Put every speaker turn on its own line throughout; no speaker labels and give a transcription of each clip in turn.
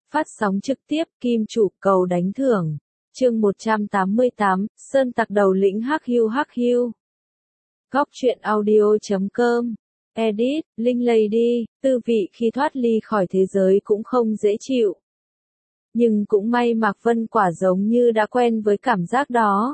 Phát sóng trực tiếp Kim Chủ cầu đánh thưởng. Chương 188, Sơn Tặc đầu lĩnh hắc hiu. Góc truyện audio.com. Edit, Linh Lady, tư vị khi thoát ly khỏi thế giới cũng không dễ chịu. Nhưng cũng may Mạc Vân Quả giống như đã quen với cảm giác đó.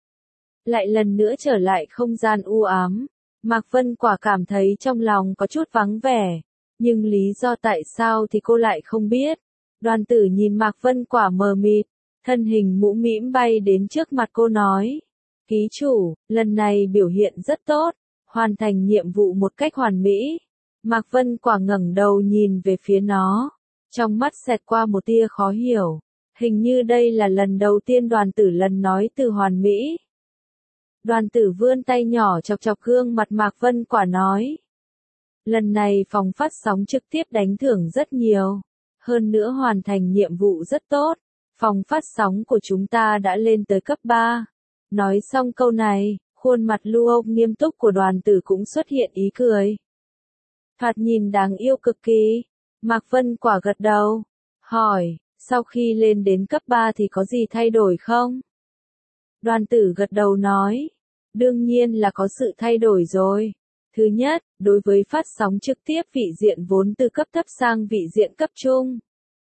Lại lần nữa trở lại không gian u ám, Mạc Vân Quả cảm thấy trong lòng có chút vắng vẻ, nhưng lý do tại sao thì cô lại không biết. Đoàn Tử nhìn Mạc Vân Quả mờ mịt, thân hình mũm mĩm bay đến trước mặt cô nói: "Ký chủ, lần này biểu hiện rất tốt, hoàn thành nhiệm vụ một cách hoàn mỹ." Mạc Vân Quả ngẩng đầu nhìn về phía nó, trong mắt xẹt qua một tia khó hiểu, hình như đây là lần đầu tiên Đoàn Tử lần nói từ hoàn mỹ. Đoàn Tử vươn tay nhỏ chọc chọc gương mặt Mạc Vân Quả nói: "Lần này phòng phát sóng trực tiếp đánh thưởng rất nhiều, hơn nữa hoàn thành nhiệm vụ rất tốt, phòng phát sóng của chúng ta đã lên tới cấp 3. Nói xong câu này, khuôn mặt Luộc nghiêm túc của Đoàn Tử cũng xuất hiện ý cười. Thoạt nhìn đáng yêu cực kỳ. Mạc Vân Quả gật đầu, hỏi: "Sau khi lên đến cấp 3 thì có gì thay đổi không?" Đoàn Tử gật đầu nói: "Đương nhiên là có sự thay đổi rồi. Thứ nhất, đối với phát sóng trực tiếp vị diện vốn từ cấp thấp sang vị diện cấp trung.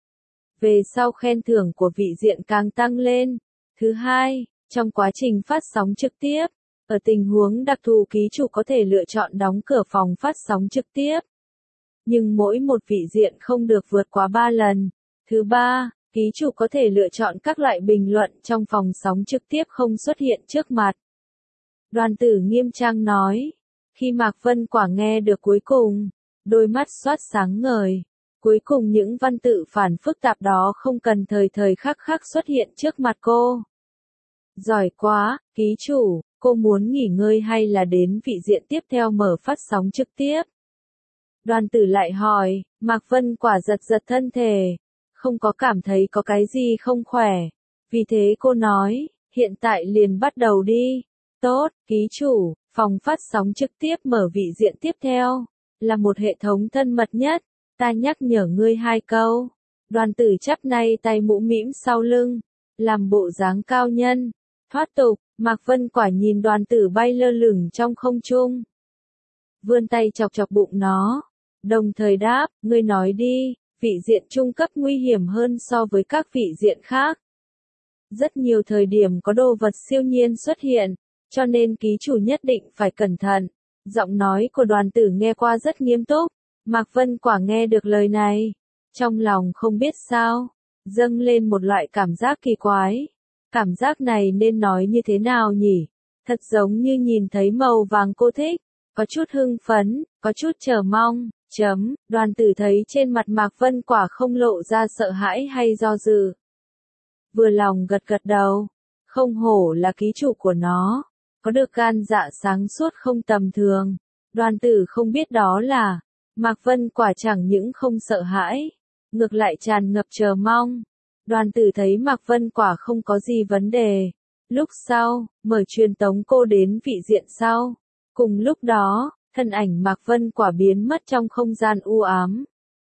Về sau khen thưởng của vị diện càng tăng lên. Thứ hai, trong quá trình phát sóng trực tiếp, ở tình huống đặc thù ký chủ có thể lựa chọn đóng cửa phòng phát sóng trực tiếp. Nhưng mỗi một vị diện không được vượt quá 3 lần. Thứ ba, ký chủ có thể lựa chọn các loại bình luận trong phòng sóng trực tiếp không xuất hiện trước mặt." Đoàn Tử nghiêm trang nói. Khi Mạc Vân Quả nghe được cuối cùng, đôi mắt xoát sáng ngời. Cuối cùng những văn tự phản phức tạp đó không cần thời thời khắc khắc xuất hiện trước mặt cô. "Giỏi quá, ký chủ, cô muốn nghỉ ngơi hay là đến vị diện tiếp theo mở phát sóng trực tiếp?" Đoàn Tử lại hỏi. Mạc Vân Quả giật giật thân thể, không có cảm thấy có cái gì không khỏe. Vì thế cô nói: "Hiện tại liền bắt đầu đi." "Tốt, ký chủ, phòng phát sóng trực tiếp mở vị diện tiếp theo, là một hệ thống thân mật nhất, ta nhắc nhở ngươi 2 câu." Đoàn Tử chắp nay tay mũm mĩm sau lưng, làm bộ dáng cao nhân. Thoát tục, Mạc Vân Quả nhìn Đoàn Tử bay lơ lửng trong không trung, vươn tay chọc chọc bụng nó, đồng thời đáp: "Ngươi nói đi, vị diện trung cấp nguy hiểm hơn so với các vị diện khác. Rất nhiều thời điểm có đồ vật siêu nhiên xuất hiện, cho nên ký chủ nhất định phải cẩn thận." Giọng nói của Đoàn Tử nghe qua rất nghiêm túc. Mạc Vân Quả nghe được lời này, trong lòng không biết sao, dâng lên một loại cảm giác kỳ quái. Cảm giác này nên nói như thế nào nhỉ? Thật giống như nhìn thấy màu vàng cô thích, có chút hưng phấn, có chút chờ mong. Đoàn Tử thấy trên mặt Mạc Vân Quả không lộ ra sợ hãi hay do dự, vừa lòng gật gật đầu. Không hổ là ký chủ của nó, có được gan dạ sáng suốt không tầm thường. Đoàn Tử không biết đó là, Mạc Vân Quả chẳng những không sợ hãi, ngược lại tràn ngập chờ mong. Đoàn Tử thấy Mạc Vân Quả không có gì vấn đề. Lúc sau, mở truyền tống cô đến vị diện sau. Cùng lúc đó, thân ảnh Mạc Vân Quả biến mất trong không gian u ám.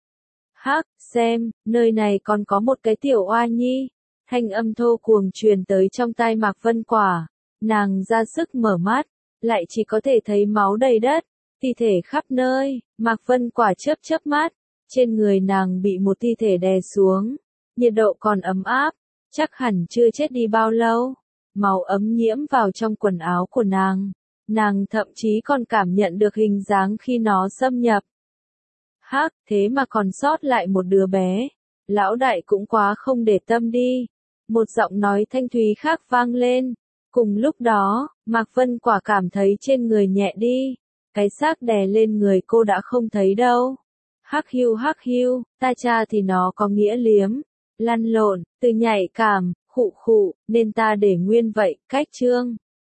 "Hắc, xem, nơi này còn có một cái tiểu oa nhi." Thanh âm thô cuồng truyền tới trong tai Mạc Vân Quả. Nàng ra sức mở mắt, lại chỉ có thể thấy máu đầy đất, thi thể khắp nơi. Mạc Vân Quả chớp chớp mắt, trên người nàng bị một thi thể đè xuống, nhiệt độ còn ấm áp, chắc hẳn chưa chết đi bao lâu. Máu ấm nhiễm vào trong quần áo của nàng, nàng thậm chí còn cảm nhận được hình dáng khi nó xâm nhập. Hắc, thế mà còn sót lại một đứa bé. Lão đại cũng quá không để tâm đi. Một giọng nói thanh thúy khác vang lên. Cùng lúc đó, Mạc Vân Quả cảm thấy trên người nhẹ đi. Cái xác đè lên người cô đã không thấy đâu. Hắc hiu, ta cha thì nó có nghĩa liếm, lăn lộn, từ nhạy cảm, khụ, nên ta để nguyên vậy. Cách chương